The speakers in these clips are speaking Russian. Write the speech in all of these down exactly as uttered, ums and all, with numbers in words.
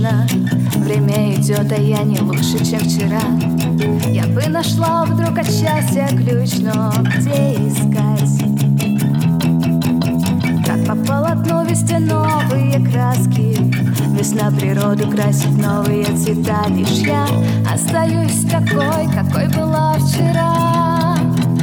скучно. Время идет, а я не лучше, чем вчера. Я бы нашла вдруг от счастья ключ, но где искать? Как по полотну вести новые краски, весна природу красит новые цвета. Лишь я остаюсь такой, какой была вчера.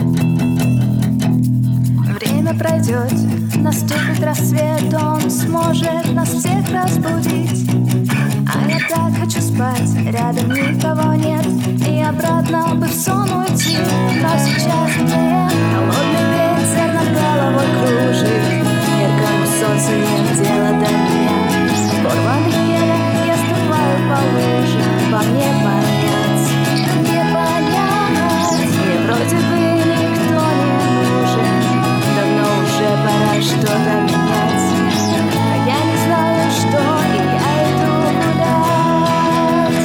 Время пройдет, наступит рассвет, он сможет нас всех разбудить. А я так хочу спать, рядом никого нет, и обратно бы в сон уйти. Но сейчас мне холодный ветер над головой кружит, яркому солнцу нет дела до меня. В порванных кедах я ступаю по лужам, во мне понять, не понять. Мне вроде бы никто не нужен, давно уже пора что-то менять. Но я не знаю, что, и я иду гулять.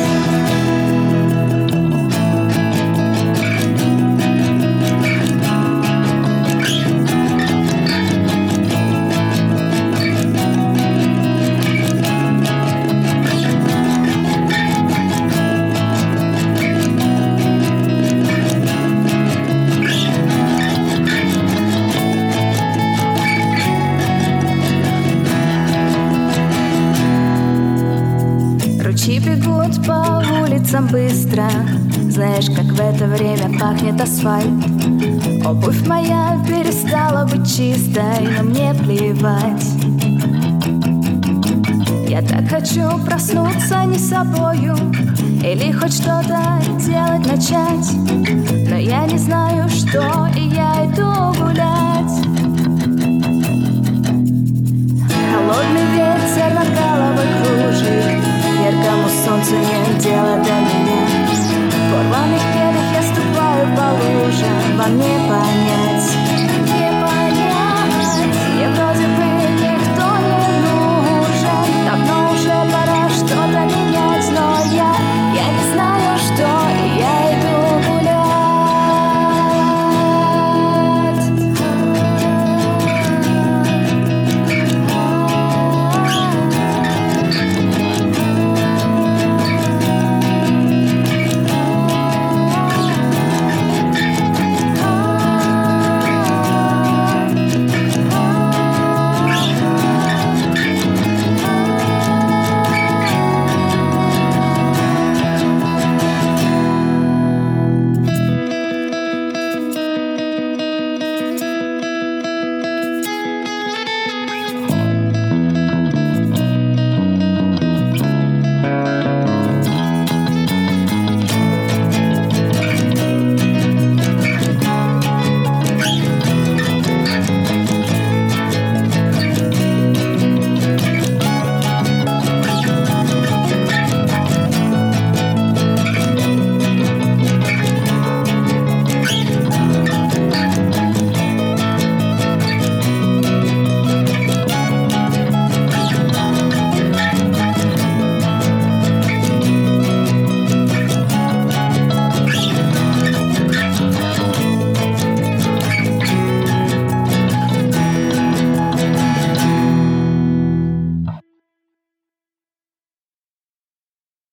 Ручьи бегут по улицам быстро, знаешь, как в это время пахнет асфальт. Обувь моя перестала быть чистой, но мне плевать. Я так хочу проснуться не собою, или хоть что-то делать начать. Но я не знаю, что, и я иду гулять. Холодный ветер над головой кружит, яркому солнцу нет дела до меня. В порванных кедах я ступаю по лужам, во мне понять, не понять. Я вроде бы никто не нужен, давно уже пора что-то менять.